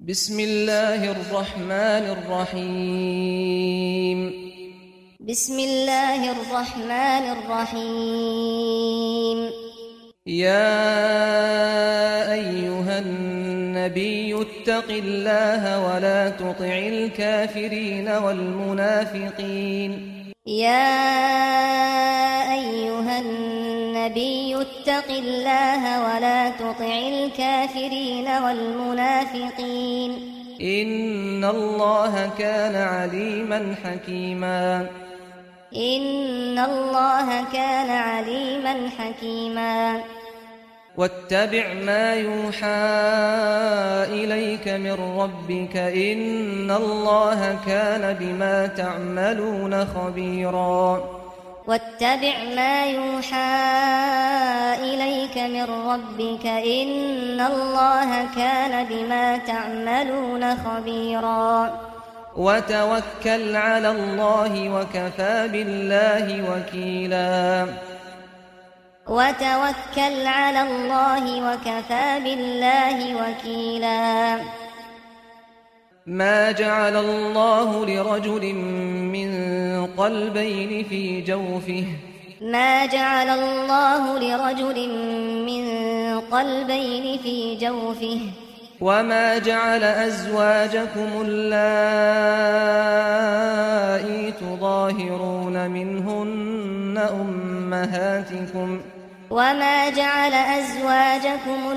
بسم الله الرحمن الرحيم بسم الله الرحمن الرحيم يا أيها النبي اتق الله ولا تطع الكافرين والمنافقين يا أيها النبي اتق الله ولا تطع الكافرين والمنافقين إن الله كان عليما حكيما إن الله كان عليما حكيما واتبع ما يوحى إليك من ربك إن الله كان بما تعملون خبيرا واتبع ما يوحى إليك من ربك إن الله كان بما تعملون خبيرا وتوكل على الله وكفى بالله وكيلا وتوكل على الله وكفى بالله وكيلا ما جعل الله لرجل من قلبين في جوفه ما جعل الله لرجل من قلبين في جوفه وما جعل أزواجكم اللائي تظاهرون منهن أمهاتكم وما جعل أزواجكم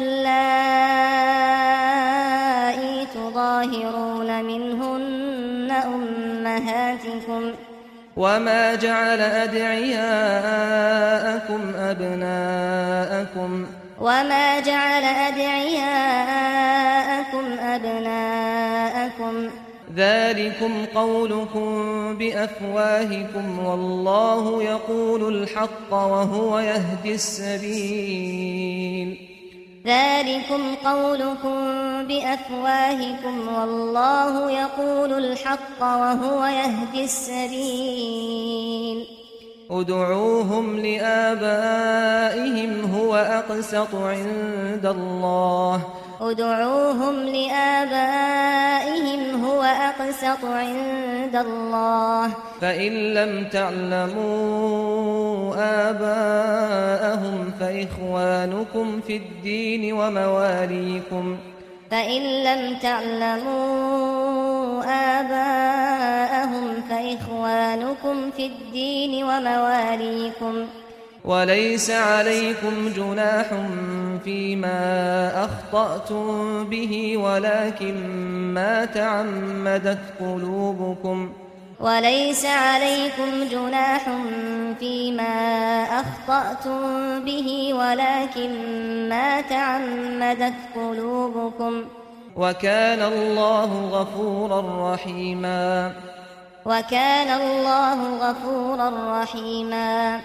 اللائي تظاهرون منهن أمهاتكم وما جعل أدعياءكم أبناءكم وما جعل أدعياءكم أبناءكم ذلكم قولكم بأفواهكم والله يقول الحق وهو يهدي السبيل ذلكم قولكم بأفواهكم والله يقول الحق وهو يهدي السبيل ادعوهم لآبائهم هو أقسط عند الله ادعوهم لآبائهم هو أقسط عند الله فإن لم تعلموا آباءهم فإخوانكم في الدين ومواليكم فإن لم تعلموا آباءهم فإخوانكم في الدين ومواليكم وليس عليكم جناح فيما أخطأتم به ولكن ما تعمدت قلوبكم وليس عليكم جناح فيما أخطأتم به ولكن ما تعمدت قلوبكم وكان الله غفورا رحيما وكان الله غفورا رحيما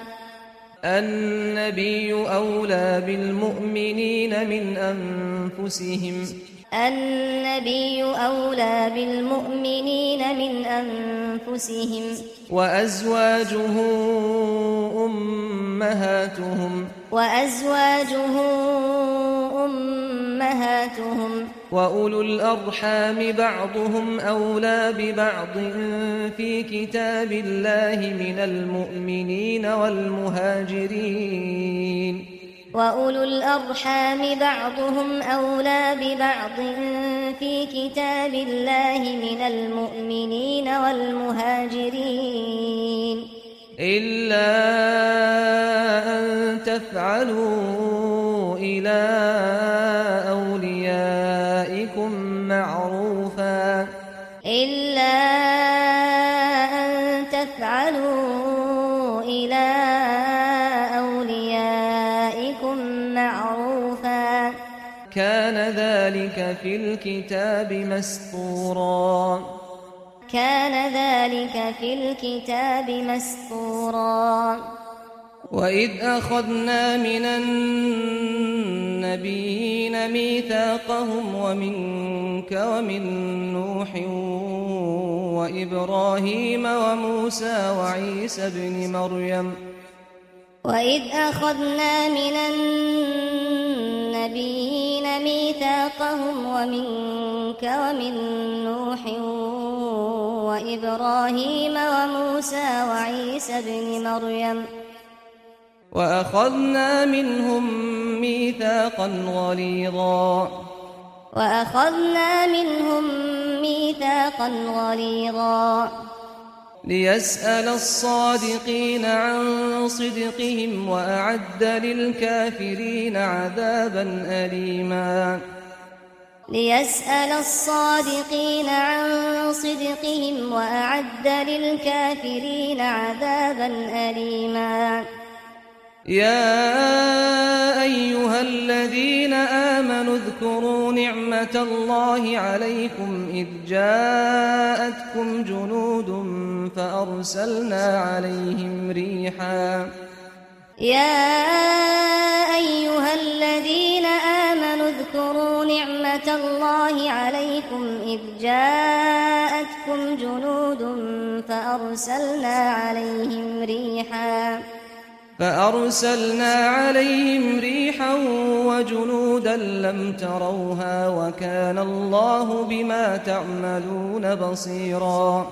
النبي أولى بالمؤمنين من أنفسهم النبي أولى بالمؤمنين من أنفسهم وأزواجه أمهاتهم وأولو الأرحام بعضهم أولى ببعض في كتاب الله من المؤمنين والمهاجرين وأولو الأرحام بعضهم أولى ببعض في كتاب الله من المؤمنين والمهاجرين إلا أن تفعلوا إلى أوليائكم معروفا إلا أن تفعلوا إلى أوليائكم معروفا كان ذلك في الكتاب مسطورا كان ذلك في الكتاب مسطورا وإذ أخذنا من النبيين ميثاقهم ومنك ومن نوح وإبراهيم وموسى وعيسى ابن مريم وإذ أخذنا من النبيين النبيين ميثاقهم ومنك ومن نوح وإبراهيم وموسى وعيسى ابن مريم وأخذنا منهم ميثاقا غليظا ليسأل الصادقين عن صدقهم وأعد للكافرين عذابا أليما يا أيها الذين آمنوا اذكروا نعمة الله عليكم إذ جاءتكم جنود فأرسلنا عليهم ريحا وجنودا لم تروها وكان الله بما تعملون بصيرا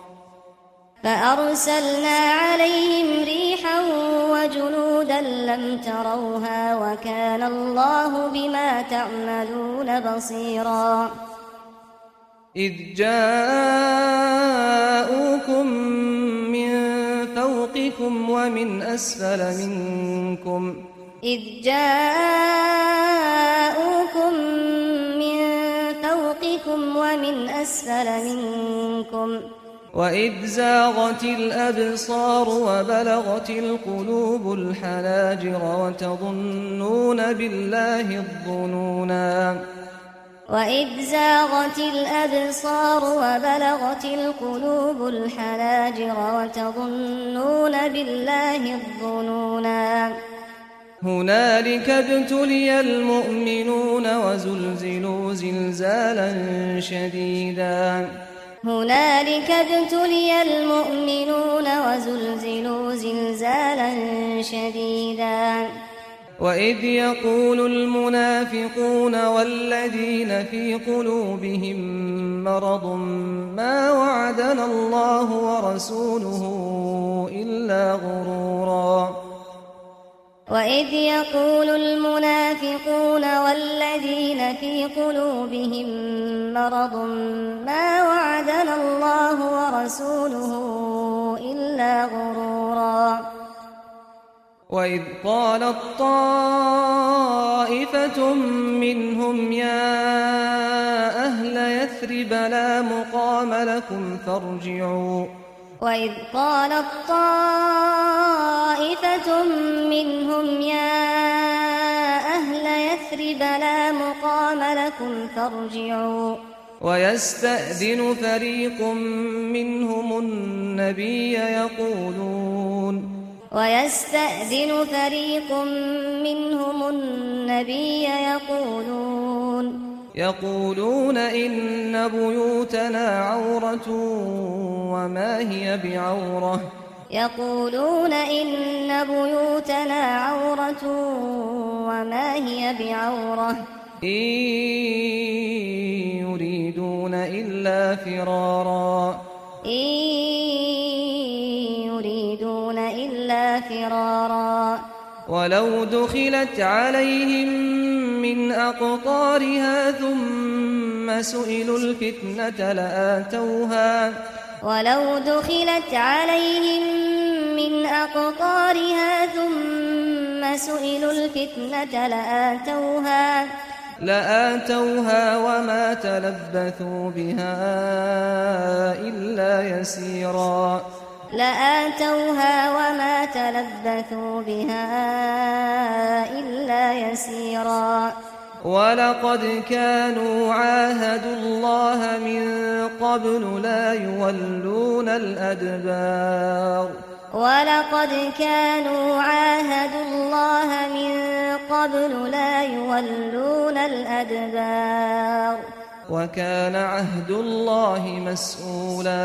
إذ جاءوكم من فوقكم ومن أسفل منكم وإذ زاغت الأبصار وبلغت القلوب الحناجر وتظنون بالله الظنونا هنالك ابتلي المؤمنون وزلزلوا زلزالا شديدا وإذ يقول المنافقون والذين في قلوبهم مرض ما وعدنا الله ورسوله إلا غرورا وإذ قالت طائفة منهم يا أهل يثرب لا مقام لكم فارجعوا ويستأذن فريق منهم النبي يقولون إن بيوتنا عورة وما هي بعورة إن يريدون إلا فرارا ولو دخلت عليهم من أقطارها ثم سئلوا الفتنة لآتوها وما تلبثوا بها إلا يسيرا ولقد كانوا عاهدوا الله من قبل لا يولون الأدبار وكان عهد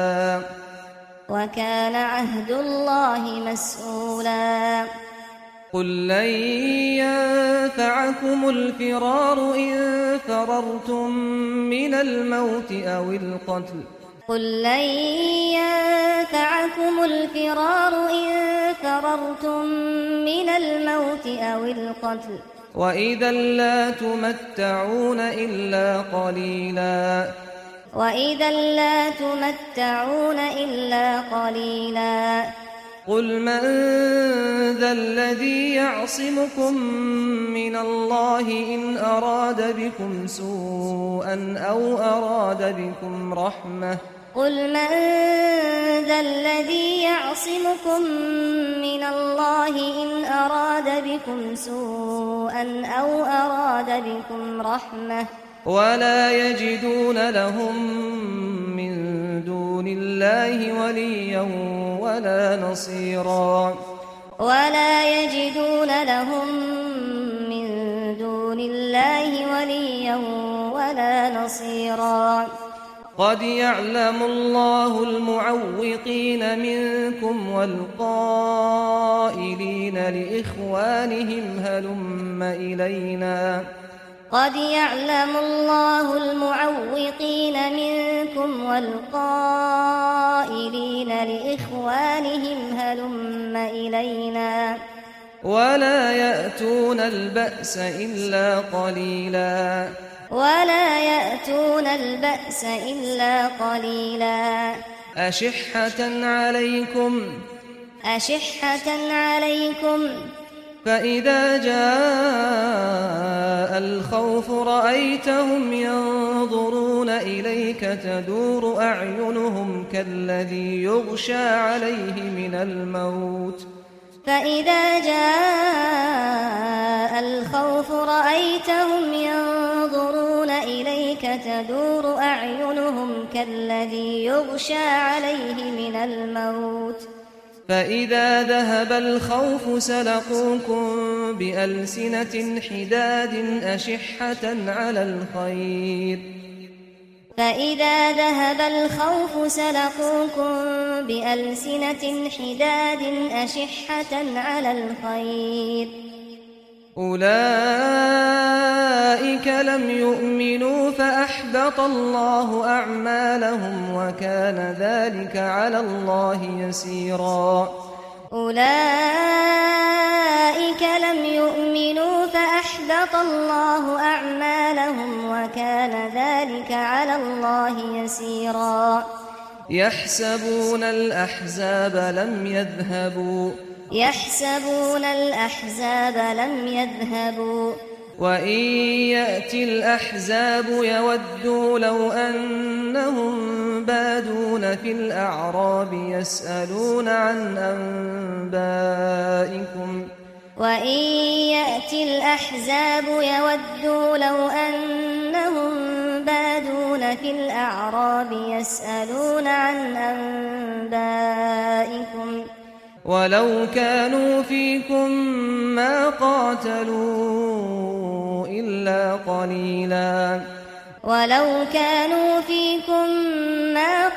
الله مسؤولا قل لن ينفعكم الفرار إن فررتم من الموت أو القتل قل لن ينفعكم الفرار إن فررتم من الموت أو القتل وإذا لا تمتعون إلا قليلا وإذا لا تمتعون إلا قليلا قل من ذا الذي يعصمكم من الله إن أراد بكم سوءا أو أراد بكم رحمة قل من ذا الذي يعصمكم من الله إن أراد بكم سوءا أو أراد بكم رحمة ولا يجدون لهم من دون الله وليا ولا نصيرا ولا يجدون لهم من دون الله وليا ولا نصيرا قد يعلم الله المعوقين منكم والقائلين لإخوانهم هلم إلينا قد يعلم الله المعوقين منكم والقائلين لإخوانهم هلم إلينا ولا يأتون البأس إلا قليلا ولا يأتون البأس إلا قليلا أشحة عليكم فإذا جاء الخوف رأيتهم ينظرون إليك تدور أعينهم كالذي يغشى عليه من الموت فإذا جاء الخوف رأيتهم ينظرون إليك تدور أعينهم كالذي يغشى عليه من الموت فإذا ذهب الخوف سلقوكم بألسنة حداد أشحة على الخير فإذا ذهب الخوف سلقوكم بألسنة حداد أشحة على الخير أولئك لم يؤمنوا فأحبط الله أعمالهم وكان ذلك على الله يسيرا أولئك لم يؤمنوا فأحبط الله أعمالهم وكان ذلك على الله يسيرا يحسبون الأحزاب لم يذهبوا وإن يأتي الأحزاب يودوا لو أنهم بادون في الأعراب يسألون عن أنبائكم وإن يأتي الأحزاب يودوا لو أنهم بادون في الأعراب يسألون عن أنبائكم ولو كانوا فيكم ما قاتلوا إلا قليلا ولو كانوا فيكم ما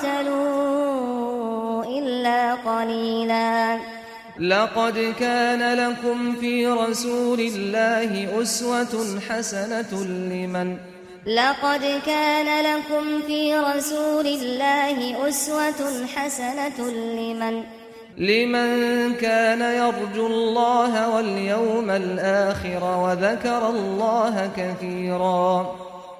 قاتلوا إلا قليلا لقد كان لكم في رسول الله أسوة حسنة لمن كان يرجو الله واليوم الآخر وذكر الله كثيرا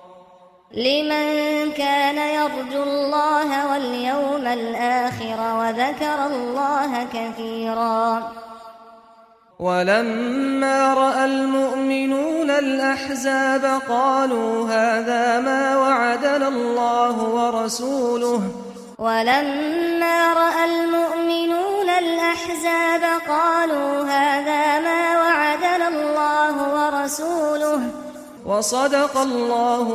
ولما رأى المؤمنون الأحزاب قالوا هذا ما وعدنا الله ورسوله وصدق الله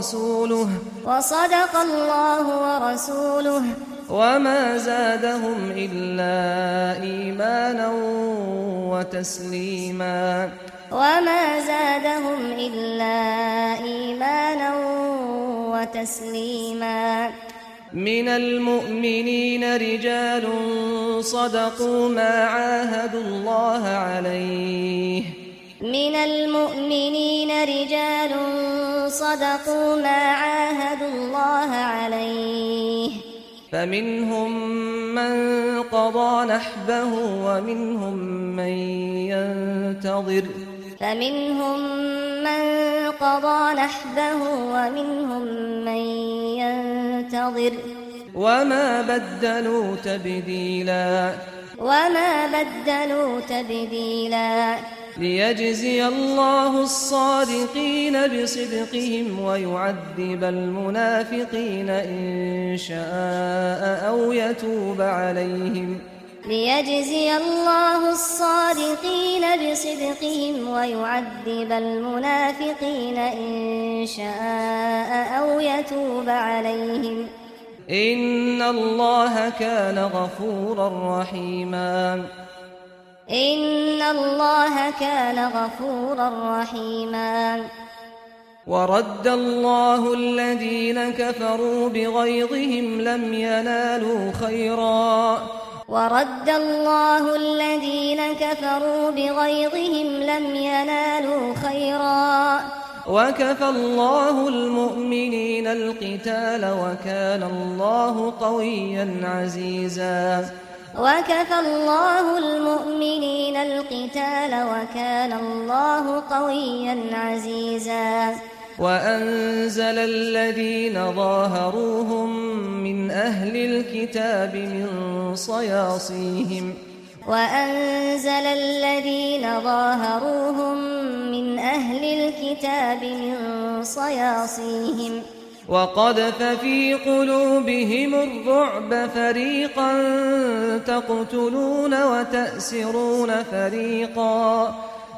ورسوله وما زادهم إلا إيمانا وتسليما من المؤمنين رجال صدقوا ما عاهدوا الله عليه من المؤمنين رجال صدقوا ما عاهدوا الله عليه فمنهم من قضى نحبه ومنهم من ينتظر وما بدلوا تبديلا ليجزي الله الصادقين بصدقهم ويعذب المنافقين إن شاء أو يتوب عليهم ليجزي الله الصادقين بصدقهم ويعذب المنافقين إن شاء أو يتوب عليهم إن الله كان غفورا رحيما ورد الله الذين كفروا بغيظهم لم ينالوا خيرا وكفى الله المؤمنين القتال وكان الله قويا عزيزا وأنزل الذين ظاهروهم من أهل الكتاب من صياصيهم وقذف في قلوبهم الرعب فريقا تقتلون وتأسرون فريقا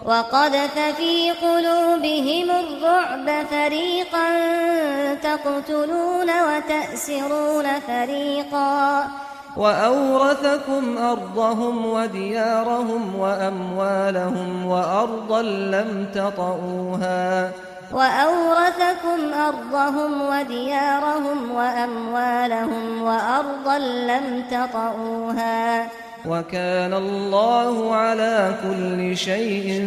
وأورثكم أرضهم وديارهم وأموالهم وأرضا لم تطئوها وكان الله على كل شيء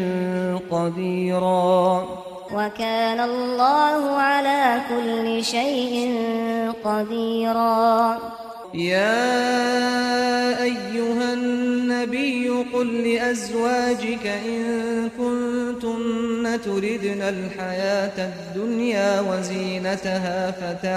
قديرا يا أيها النبي قل لأزواجك إن كنتن تردن الحياة الدنيا وزينتها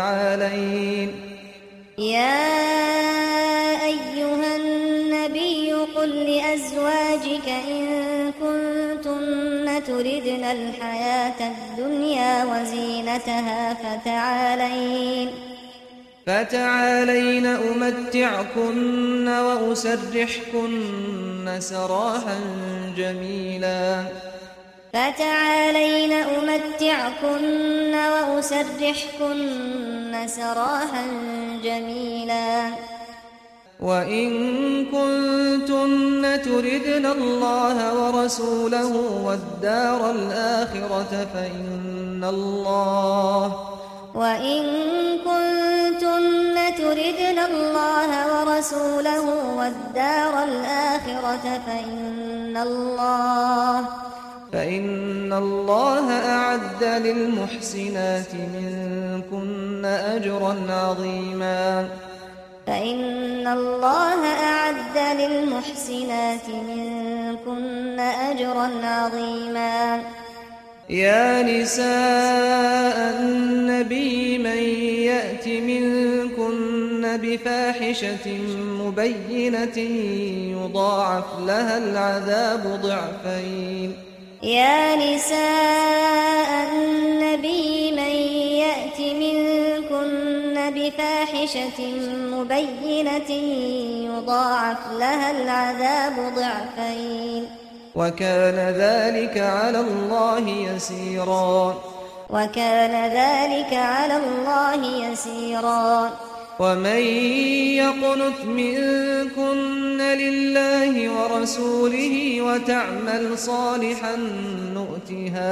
فتعالين أمتعكن وأسرحكن سراحا جميلا وإن كنتن تردن الله ورسوله والدار الآخرة فإن الله أعد للمحسنات منكن أجرا عظيما يا نساء النبي من يأت منكن بفاحشة مبينة يضاعف لها العذاب ضعفين وكان ذلك على الله يسيرا ومن يقنت منكن لله ورسوله وتعمل صالحا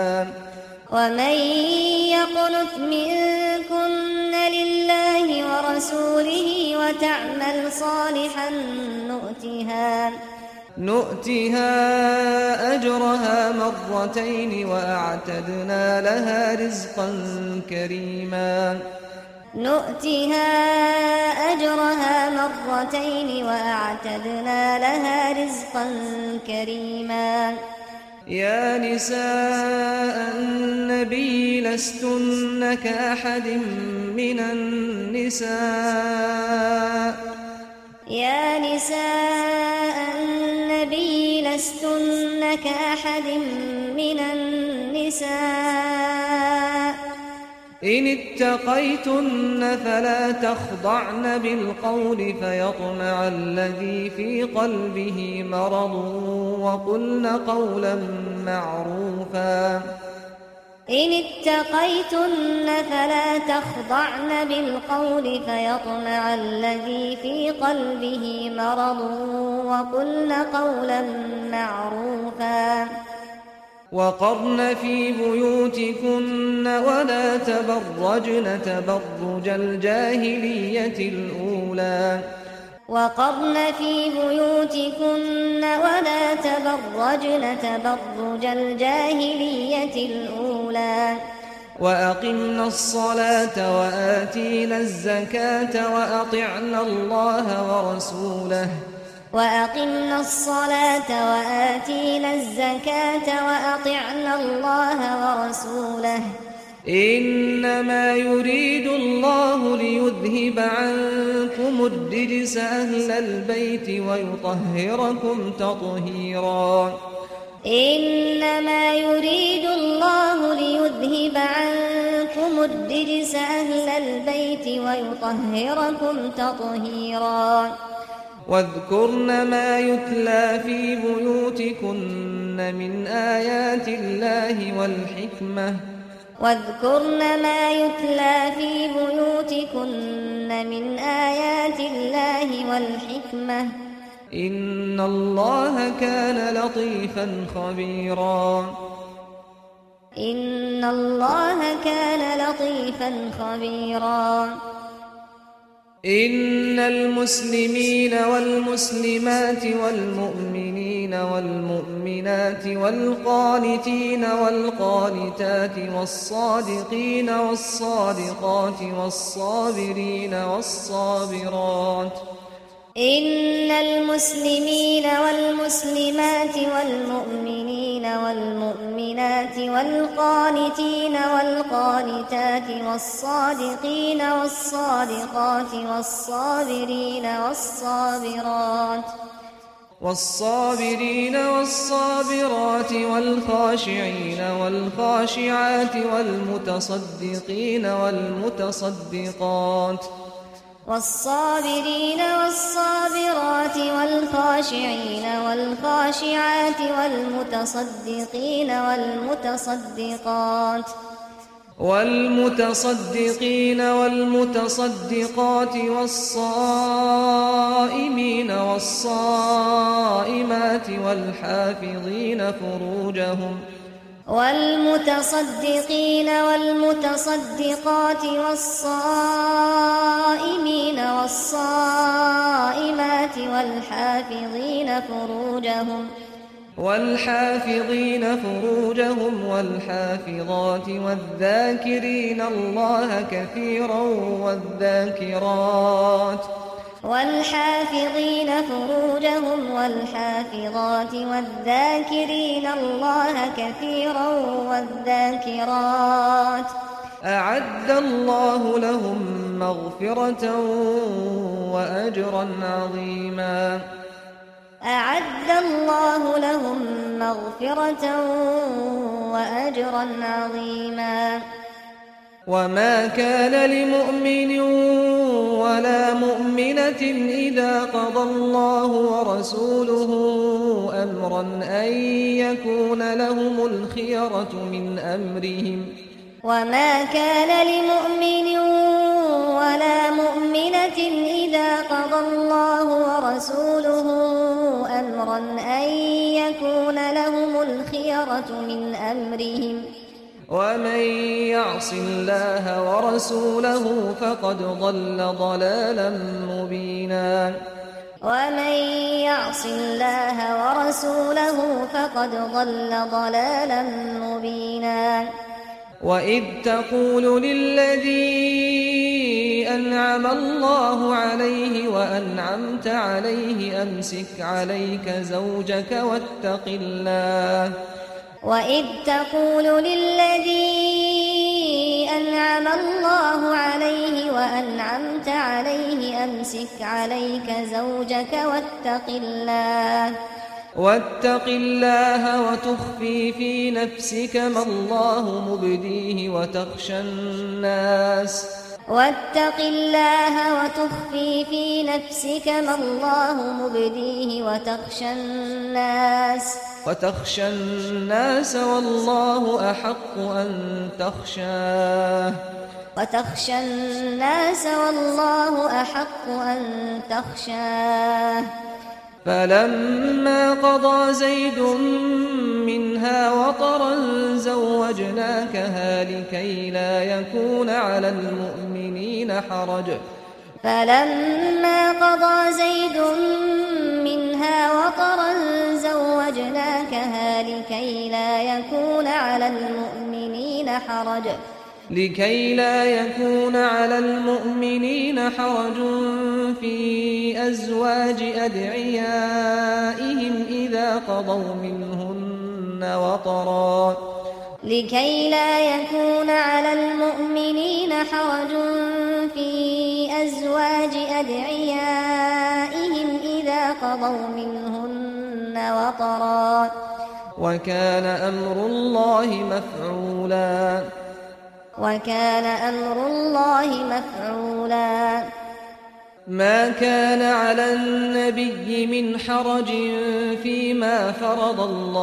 نؤتها ورسوله وتعمل صالحا نؤتها أجرها مرتين وأعتدنا لها رزقا كريما نؤتها أجرها مرتين وأعتدنا لها رزقا كريما يا نساء النبي لستن كأحد من النساء يا نساء النبي لستن كأحد من النساء إن اتقيتن فلا تخضعن بالقول فيطمع الذي في قلبه مرض وقلن قولا معروفا إن اتقيتن فلا تخضعن بالقول فيطمع الذي في قلبه مرض وقلن قولا معروفا وقرن في بيوتكن ولا تبرجن تبرج الجاهلية الأولى وقرن في بيوتكن ولا تبرجن تبرج الجاهلية الأولى وأقمنا الصلاة وآتينا الزكاة وأطعنا الله ورسوله وأقمنا الصلاة وآتينا الزكاة وأطعنا الله ورسوله إنما يريد الله ليذهب عنكم الرجس أهل البيت ويطهركم تطهيرا إنما يريد الله ليذهب عنكم الرجس أهل البيت ويطهركم تطهيرا واذكرن ما يتلى في بيوتكن من آيات الله والحكمة واذكرن ما يتلى في بيوتكن من آيات الله والحكمة إن الله كان لطيفا خبيرا إن الله كان لطيفا خبيرا إن المسلمين والمسلمات والمؤمنين والمؤمنات والقانتين والقانتات والصادقين والصادقات والصابرين والصابرات إن المسلمين والمسلمات والمؤمنين والمؤمنات والقانتين والقانتات والصادقين والصادقات والصابرين والصابرات والخاشعين والخاشعات والمتصدقين والمتصدقات والصابرين والصابرات والخاشعين والخاشعات والمتصدقين والمتصدقين والمتصدقات والصائمين والصائمات والمتصدقين والمتصدقات والصائمين والصائمات والحافظين فروجهم والحافظات والذاكرين الله كثيرا والذاكرات والحافظين فروجهم والحافظات والذاكرين الله كثيرا والذاكرات أعد الله لهم مغفرة وأجرا عظيما أعد الله لهم مغفرة وأجرا عظيما وما كان لمؤمن ولا مؤمنة إذا قضى الله ورسوله أمرا أن يكون لهم الخيرة من أمرهم وما كان لمؤمن ولا مؤمنة إذا قضى الله ورسوله أمرا أن يكون لهم الخيرة من أمرهم ومن يعص الله ورسوله فقد ضل ضلالا مبينا ومن يعص الله ورسوله فقد ضل ضلالا مبينا وإذ تقول للذي أنعم الله عليه وأنعمت عليه أمسك عليك زوجك واتق الله وإذ تقول للذي أنعم الله عليه وأنعمت عليه أمسك عليك زوجك واتق الله وتخفي في نفسك ما الله مبديه وتخشى الناس وتخشى الناس والله أحق أن تخشاه فلما قضى زيد منها وطرا زوجناكها لكي لا يكون على المؤمنين حرج في أزواج أدعيائهم إذا قضوا منهن وطرا وكان أمر الله مفعولا ما كان على النبي من حرج فيما فرض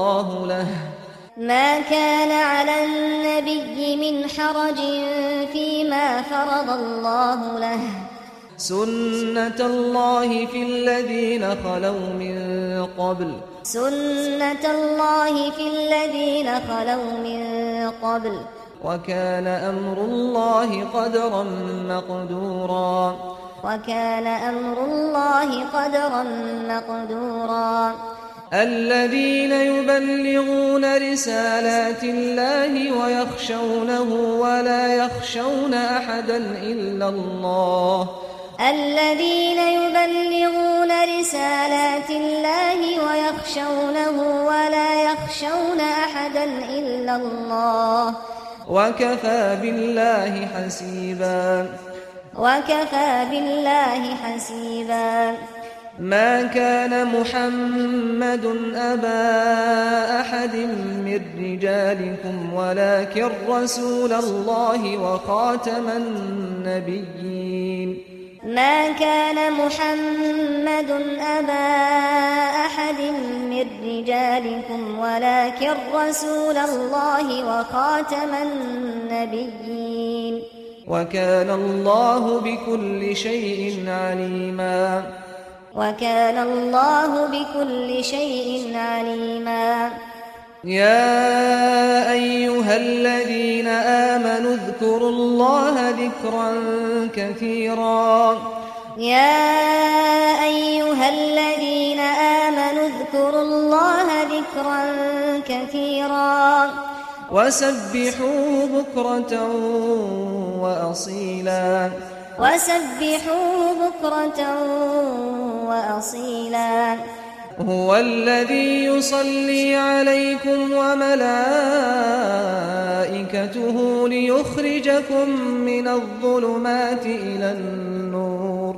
الله له سنة الله في الذين خلوا من قبل وكان أمر الله قدرا مقدورا الذين يبلغون رسالات الله ويخشونه ولا يخشون أحدا إلا الله وكفى بالله حسيبا ما كان محمد أبا أحد من رجالكم ولكن رسول الله وخاتم النبيين وكان الله بكل شيء عليما يا أيها الذين آمنوا اذكروا الله ذكرا كثيرا وسبحوه بكرة وأصيلا هو الذي يصلي عليكم وملائكته ليخرجكم من الظلمات إلى النور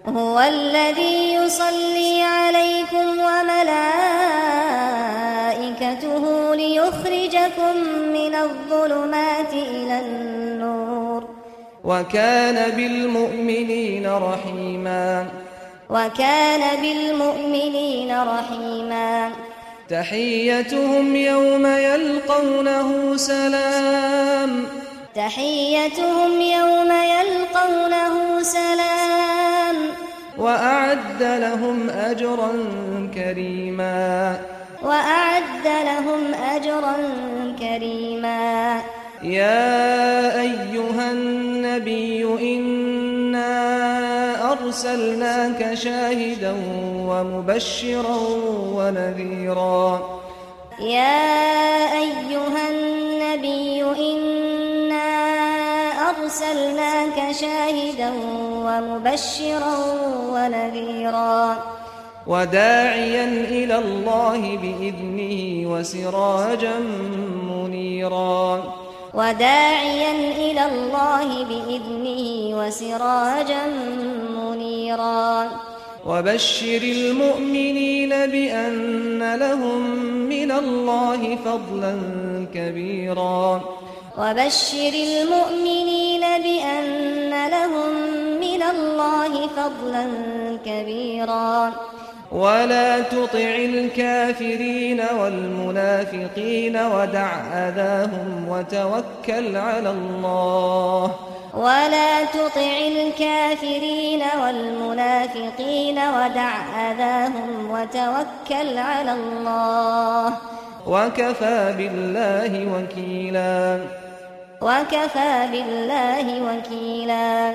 وكان بالمؤمنين رحيما تحيتهم يوم يلقونه سلام وأعد لهم أجرا كريما يا أيها النبي إنا أرسلناك شاهدا ومبشرا ونذيرا يا أيها النبي إنا أرسلناك شاهدا ومبشرا ونذيرا وداعيا إلى الله بإذنه وسراجا منيرا وداعيا إلى الله بإذنه وسراجا منيرا وبشر المؤمنين بأن لهم من الله فضلا كبيرا وبشر المؤمنين بأن لهم من الله فضلا كبيرا ولا تطع الكافرين والمنافقين ودع أذاهم وتوكل على الله ولا تطع الكافرين والمنافقين ودع أذاهم وتوكل على الله وكفى بالله وكيلا وكفى بالله وكيلا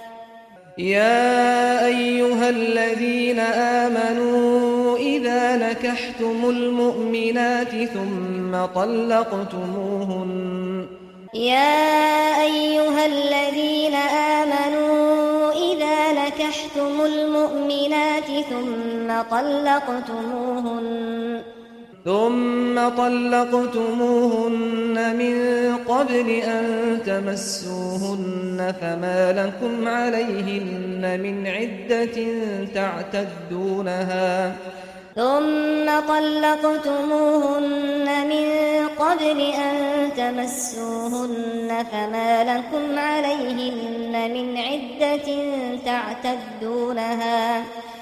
يا أيها الذين آمنوا إذا نكحتم المؤمنات ثم طلقتموهن يا أيها الذين آمنوا إذا نكحتم المؤمنات ثم طلقتموهن من قبل أن تمسوهن فما لكم عليهن من عدة تعتدونها ثم طلقتموهن من قبل أن تمسوهن فما لكم عليهن من عدة تعتدونها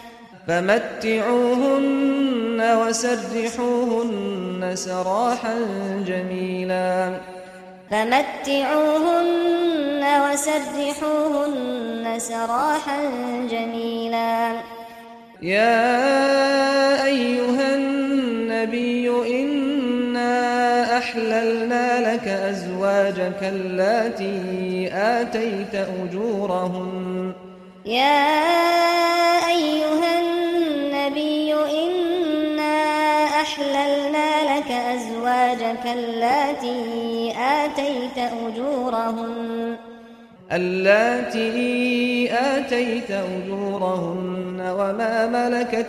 فمتعوهن وسرحوهن سراحا جميلا فمتعوهن وسرحوهن سراحا جميلا يا أيها النبي إنا أحللنا لك أزواجك اللاتي آتيت أجورهن يا أيها النبي إنا أحللنا لك أزواجك اللاتي آتيت أجورهن وما ملكت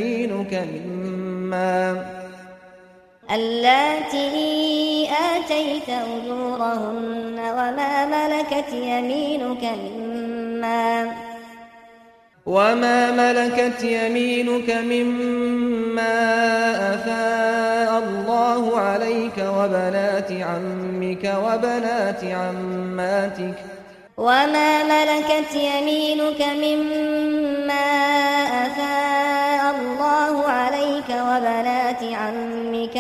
يمينك مما أفاء الله عليك وبنات عمك وبنات عماتك وما ملكت يمينك مما أفاء الله عليك وبنات عمك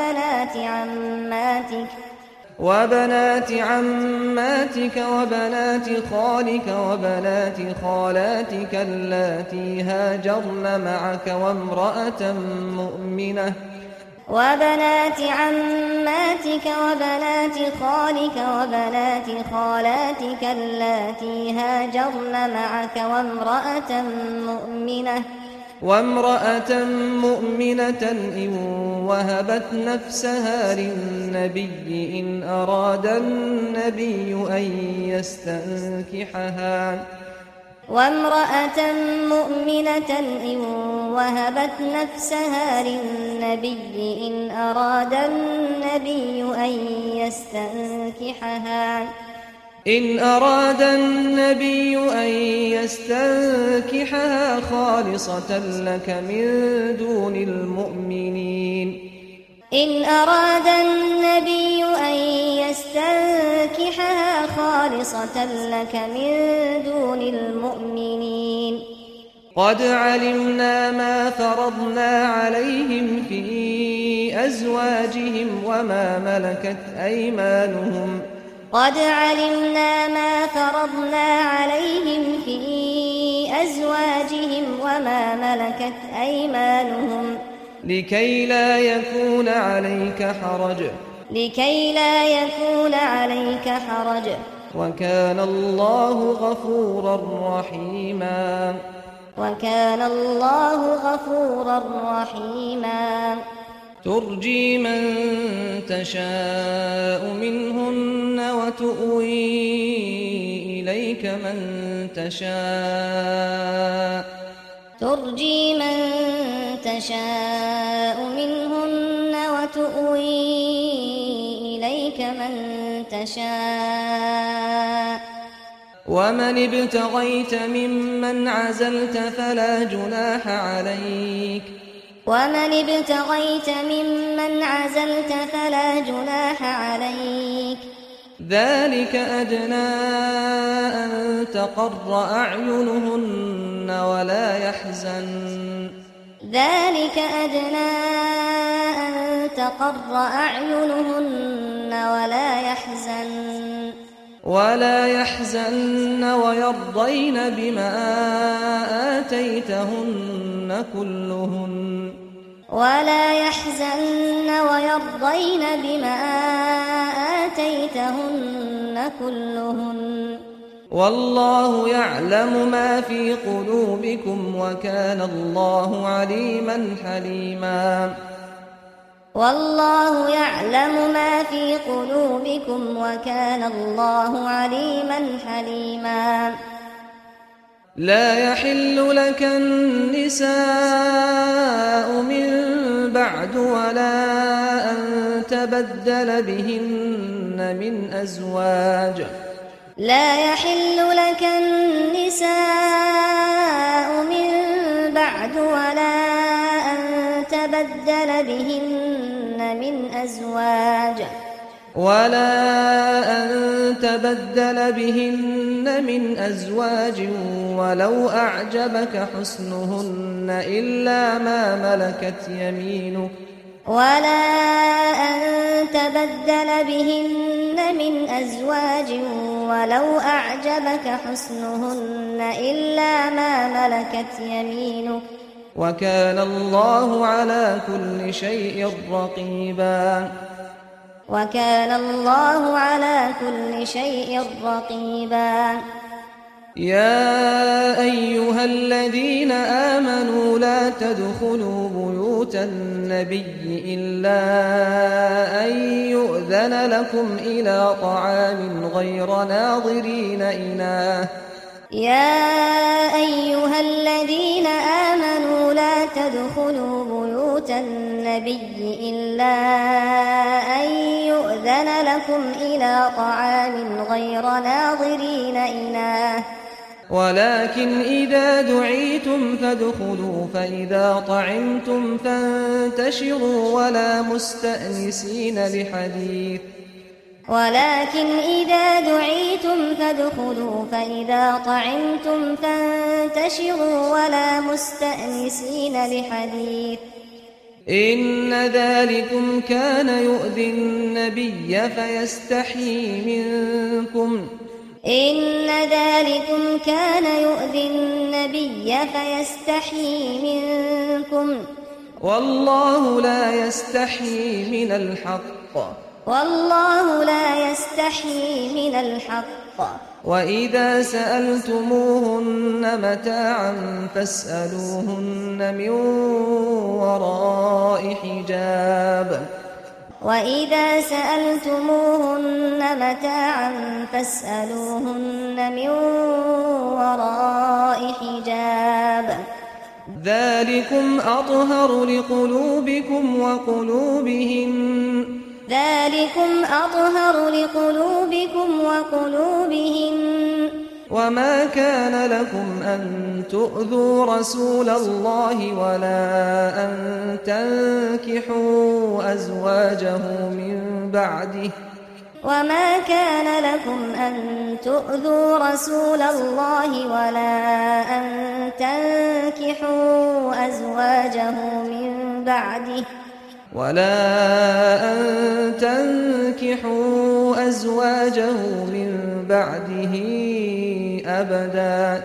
وبنات عماتك وبنات خالك وبنات خالاتك اللاتي هاجرن معك وبنات عماتك وبنات خالك وبنات خالاتك اللاتي هاجرن معك وامرأة مؤمنة إن وهبت نفسها للنبي إن أراد النبي أن يستنكحها خالصة لك من دون المؤمنين إن أراد النبي أن يستنكحها خالصة لك من دون المؤمنين قد علمنا ما فرضنا عليهم في أزواجهم وما ملكت أيمانهم لكي لا يكون عليك حرج لكي لا يكون عليك حرج وكان الله غفورا رحيما وكان الله غفورا رحيما ترجي من تشاء منهن وتؤوي إليك من تشاء ترجي من تشاء منهن وتؤوي إليك من تشاء ومن ابتغيت ممن عزلت فلا جناح عليك ومن ابتغيت ممن عزلت فلا جناح عليك ذلك أدنى أن تقر أعينهن ولا يحزن ذلك أدنى أن تقر أعينهن ولا يحزن ويرضين بما آتيتهن كلهن ولا يحزن ويرضين بما آتيتهن كلهن والله يعلم ما في قلوبكم وكان الله عليما حليما والله يعلم ما في قلوبكم وكان الله عليما حليما لا يحل لك النساء من بعد ولا أن تبدل بهن من أزواج لا يحل لك النساء من بعد ولا أن تبدل بهن من أزواج ولو أعجبك حسنهن إلا ما ملكت يمينك ولو أعجبك حسنهن إلا ما ملكت يمينك وكان الله على كل شيء رقيبا وكان الله على كل شيء رقيبا يا أيها الذين آمنوا لا تدخلوا بيوت النبي إلا أن يؤذن لكم إلى طعام غير ناظرين إناه يا أيها الذين آمنوا لا تدخلوا بيوت النبي إلا أن يؤذن لكم إلى طعام غير ناظرين إناه ولكن إذا دعيتم فادخلوا فإذا طعمتم فانتشروا ولا مستأنسين لحديث ولكن إذا دعيتم فادخلوا فإذا طعمتم فانتشروا ولا مستأنسين لحديث إن ذلكم كان يؤذي النبي فيستحيي منكم إن ذلكم كان يؤذي النبي فيستحيي منكم والله لا يستحيي من الحق والله لا يستحيي من الحق وإذا سألتموهن متاعا فاسألوهن من وراء حجاب وإذا سألتموهن متاعا فاسألوهن من وراء حجاب ذلكم أطهر لقلوبكم وقلوبهم وما كان لكم أن تؤذوا رسول الله ولا أن تنكحوا أزواجه من بعده أبدا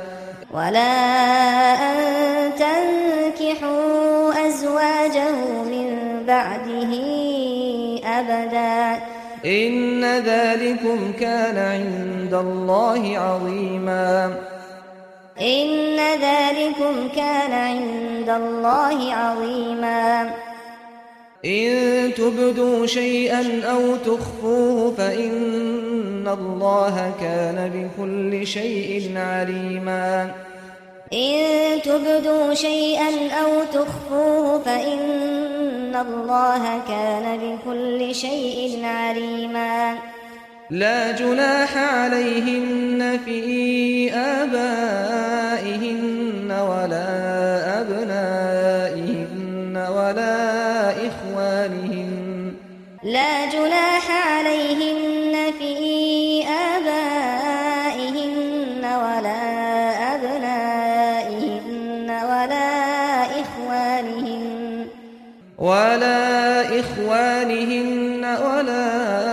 أبدا إن ذلكم كان عند الله عظيما إن ذلكم كان عند الله عظيما إن تبدوا شيئا أو تخفوه فإن الله كان بكل شيء عليما إن تبدوا شيئا أو تخفوه فإن الله كان بكل شيء عليما لا جناح عليهن في آبائهن ولا أبنائهن ولا إخوانهن لا جناح عليهن في آبائهن ولا أبنائهن ولا إخوانهن ولا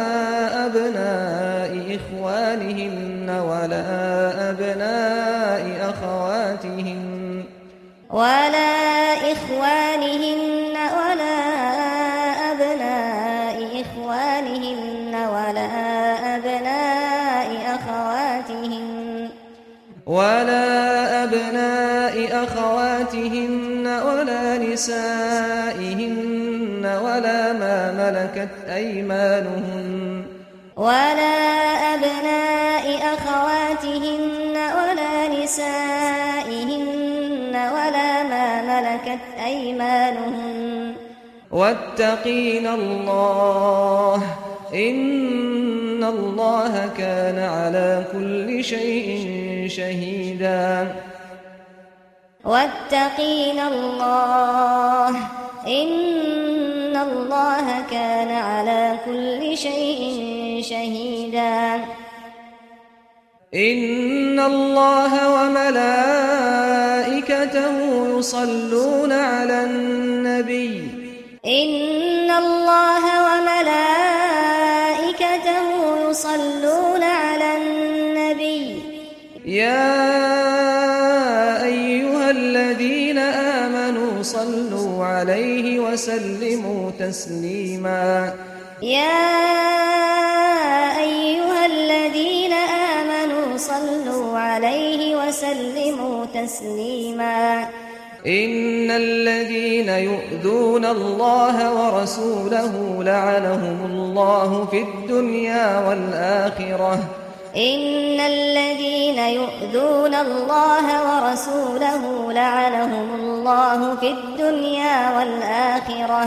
أبناء إخوانهن ولا أبناء أخواتهن ولا إخوانهن ولا أبناء إخوانهن ولا أبناء أخواتهن ولا أبناء أخواتهن ولا نسائهن ولا ما ملكت أيمانهن ولا أبناء أخواتهن ولا نسائهن ولا ما ملكت أيمانهن واتقين الله إن الله كان على كل شيء شهيدا واتقين الله إن الله كان على كل شيء شهيدا إن الله وملائكته يصلون على النبي إن الله وملائكته يصلون على النبي يا أيها الذين آمنوا صلوا عليه وسلموا تسليما يا أيها الذين آمنوا صلوا عليه وسلموا تسليما إن الذين يؤذون الله ورسوله لعنهم الله في الدنيا والآخرة إن الذين يؤذون الله ورسوله لعنهم الله في الدنيا والآخرة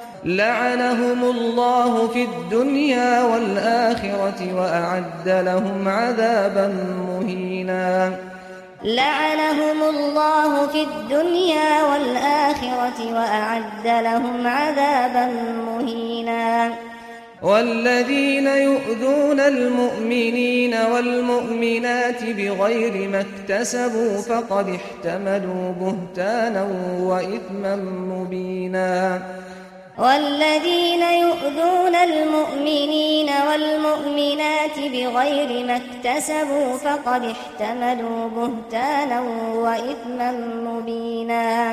وأعد لهم عذابا مهينا لعنهم الله في الدنيا والآخرة وأعد لهم عذابا مهينا والذين يؤذون المؤمنين والمؤمنات بغير ما اكتسبوا فقد احتملوا بهتانا وإثما مبينا والذين يؤذون المؤمنين والمؤمنات بغير ما اكتسبوا فقد احتملوا بهتانا وإثما مبينا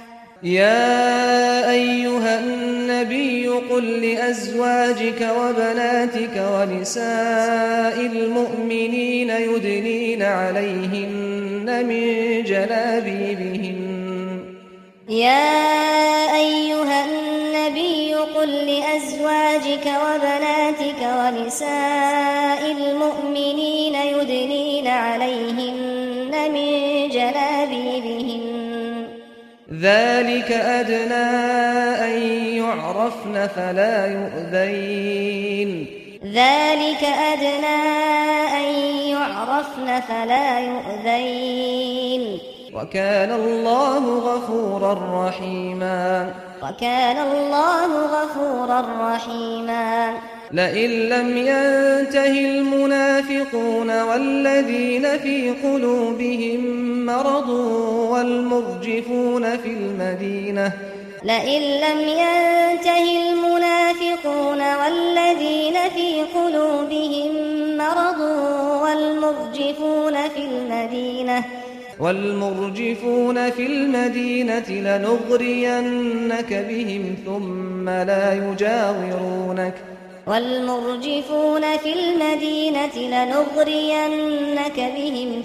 يا أيها النبي قل لأزواجك وبناتك ونساء المؤمنين يدنين عليهن من جلابيبهن يا أيها النبي قل لأزواجك وبناتك ونساء المؤمنين يدنين عليهن من جلابيبهن ذلك أدنى أن يعرفن فلا يؤذين ذلك أدنى أن يعرفن فلا يؤذين وكان الله غفورا رحيما وكان الله غفورا رحيما لئن لم ينته المنافقون والذين في قلوبهم مرض والمرجفون في المدينة لئن لم ينته المنافقون والذين في قلوبهم مرض والمرجفون في المدينة والمرجفون في المدينة لنغرينك بهم ثم لا يجاورونك والمرجفون في المدينة لنغرينك بهم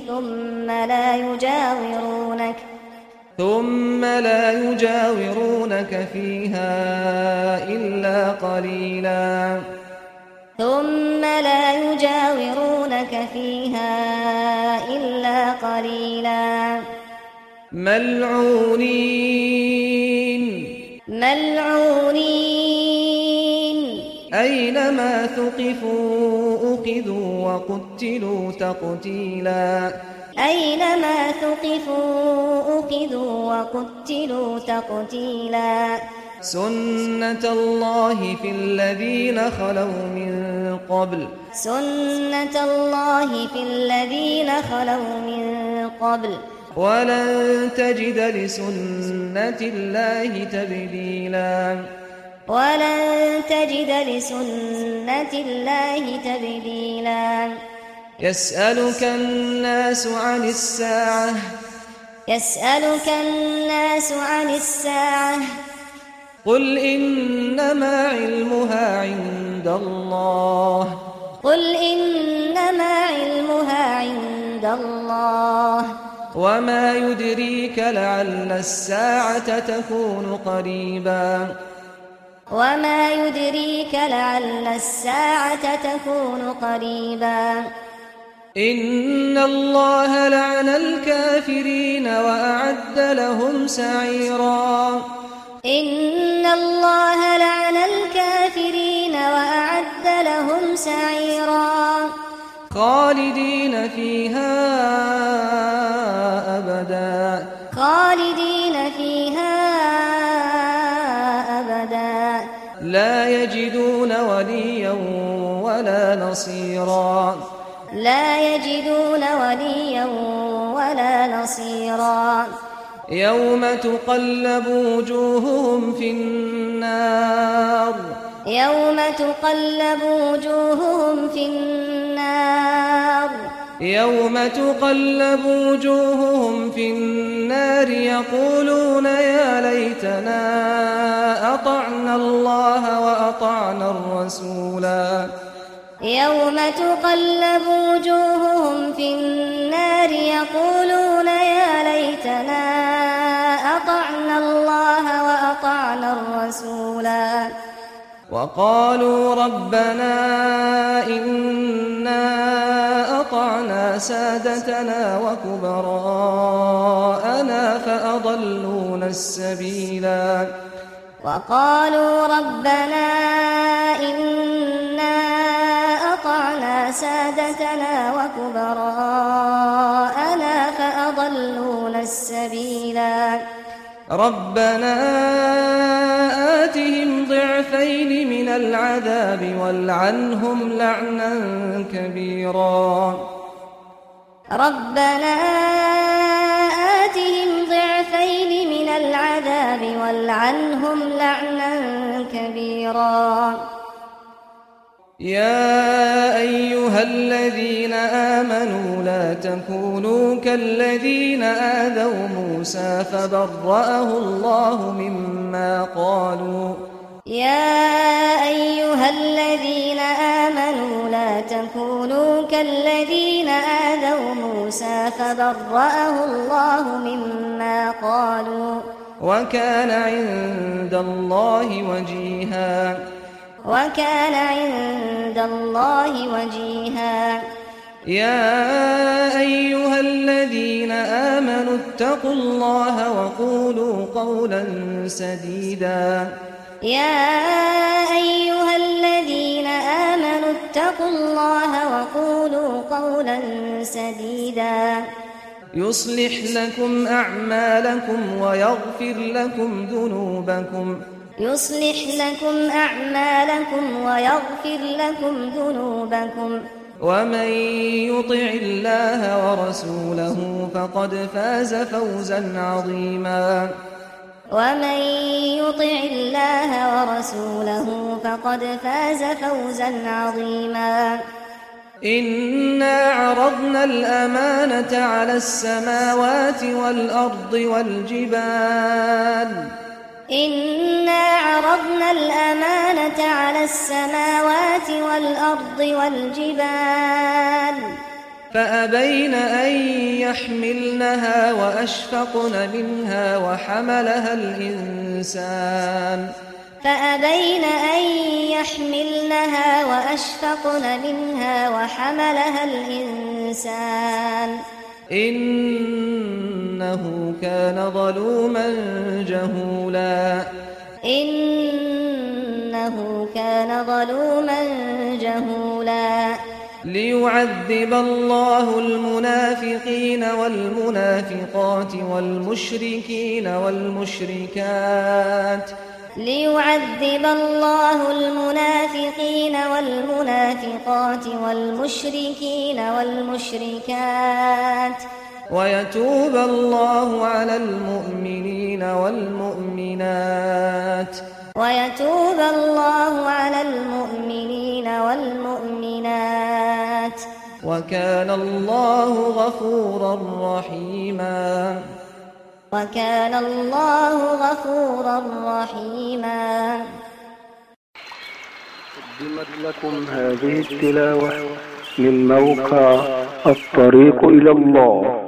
ثم لا يجاورونك فيها إلا قليلا ملعونين أينما ثقفوا أخذوا وقتلوا تقتيلا سنة الله في الذين خلوا من قبل ولن تجد لسنة الله تبديلا يسألك الناس عن الساعة قل إنما علمها عند الله وما يدريك لعل الساعة تكون قريبا إن الله لعن الكافرين وأعد لهم سعيرا خالدين فيها أبدا لا يجدون وليا ولا نصيرا يوم تقلب وجوههم في النار يقولون يا ليتنا أطعنا الله وأطعنا الرسولا وقالوا ربنا إنا أطعنا سادتنا وكبراءنا فأضلونا السبيلا ربنا آتهم ضعفين من العذاب والعنهم لعنا كبيرا يا أيها الذين آمنوا لا تكونوا كالذين آذوا موسى فبرأه الله مما قالوا وكان عند الله وجيها يا أيها الذين آمنوا اتقوا الله وقولوا قولا سديدا يصلح لكم أعمالكم ويغفر لكم ذنوبكم ومن يطع الله ورسوله فقد فاز فوزا عظيما إنا عرضنا الأمانة على السماوات والأرض والجبال إنا عرضنا الأمانة على السماوات والأرض والجبال فأبين أن يحملنها وأشفقن منها وحملها الإنسان فأبين أن يحملنها وأشفقن منها وحملها الإنسان إنه كان ظلوما جهولا إنه كان ظلوما جهولا ليعذب الله المنافقين والمنافقات والمشركين والمشركات ليعذب الله المنافقين والمنافقات والمشركين والمشركات ويتوب الله على المؤمنين والمؤمنات ويتوب الله على المؤمنين والمؤمنات وكان الله غفورا رحيما وكان الله غفورا رحيما. قدمت لكم هذه التلاوة من موقع الطريق إلى الله.